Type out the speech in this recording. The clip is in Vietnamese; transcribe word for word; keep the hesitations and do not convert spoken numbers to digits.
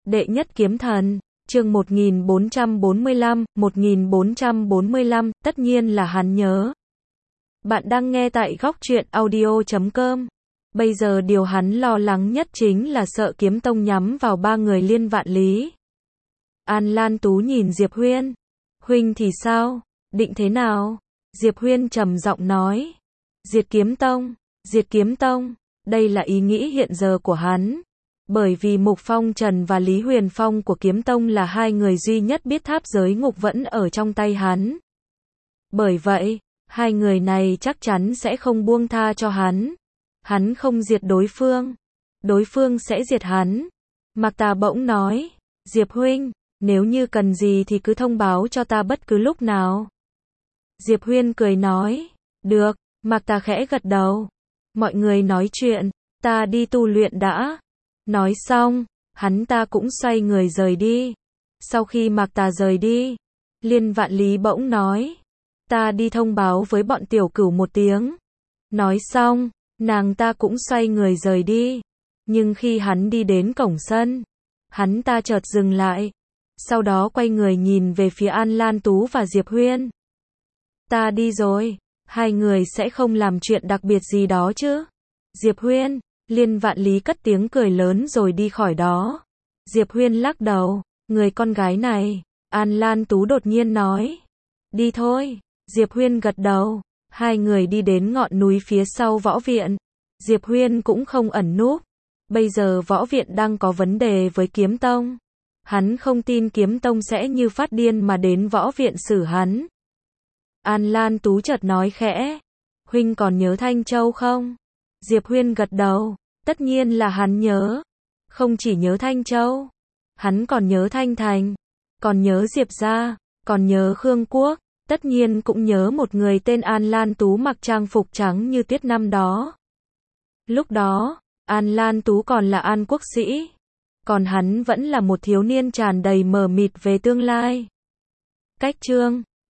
Đệ nhất kiếm thần, chương một nghìn bốn trăm bốn mươi lăm, một nghìn bốn trăm bốn mươi lăm, tất nhiên là hắn nhớ. Bạn đang nghe tại góc truyện audio chấm com. Bây giờ điều hắn lo lắng nhất chính là sợ kiếm tông nhắm vào ba người Liên Vạn Lý. An Lan Tú nhìn Diệp Huyên. Huynh thì sao? Định thế nào? Diệp Huyên trầm giọng nói. Diệt kiếm tông, diệt kiếm tông, đây là ý nghĩ hiện giờ của hắn. Bởi vì Mục Phong Trần và Lý Huyền Phong của kiếm tông là hai người duy nhất biết tháp giới ngục vẫn ở trong tay hắn. Bởi vậy, hai người này chắc chắn sẽ không buông tha cho hắn. Hắn không diệt đối phương, đối phương sẽ diệt hắn. Mạc Tà bỗng nói, Diệp huynh, nếu như cần gì thì cứ thông báo cho ta bất cứ lúc nào. Diệp Huyên cười nói, được. Mạc Tà khẽ gật đầu. Mọi người nói chuyện, ta đi tu luyện đã. Nói xong, hắn ta cũng xoay người rời đi. Sau khi Mạc Tà rời đi, Liên Vạn Lý bỗng nói, ta đi thông báo với bọn tiểu cửu một tiếng. Nói xong, nàng ta cũng xoay người rời đi. Nhưng khi hắn đi đến cổng sân, hắn ta chợt dừng lại. Sau đó quay người nhìn về phía An Lan Tú và Diệp Huyên. Ta đi rồi, hai người sẽ không làm chuyện đặc biệt gì đó chứ? Diệp Huyên, Liên Vạn Lý cất tiếng cười lớn rồi đi khỏi đó. Diệp Huyên lắc đầu, người con gái này. An Lan Tú đột nhiên nói, đi thôi. Diệp Huyên gật đầu. Hai người đi đến ngọn núi phía sau võ viện. Diệp Huyên cũng không ẩn núp. Bây giờ võ viện đang có vấn đề với kiếm tông. Hắn không tin kiếm tông sẽ như phát điên mà đến võ viện xử hắn. An Lan Tú chợt nói khẽ, huynh còn nhớ Thanh Châu không? Diệp Huyên gật đầu, tất nhiên là hắn nhớ. Không chỉ nhớ Thanh Châu, hắn còn nhớ Thanh Thành, còn nhớ Diệp gia, còn nhớ Khương Quốc, tất nhiên cũng nhớ một người tên An Lan Tú mặc trang phục trắng như tuyết năm đó. Lúc đó, An Lan Tú còn là An Quốc sĩ, còn hắn vẫn là một thiếu niên tràn đầy mờ mịt về tương lai. Cách chương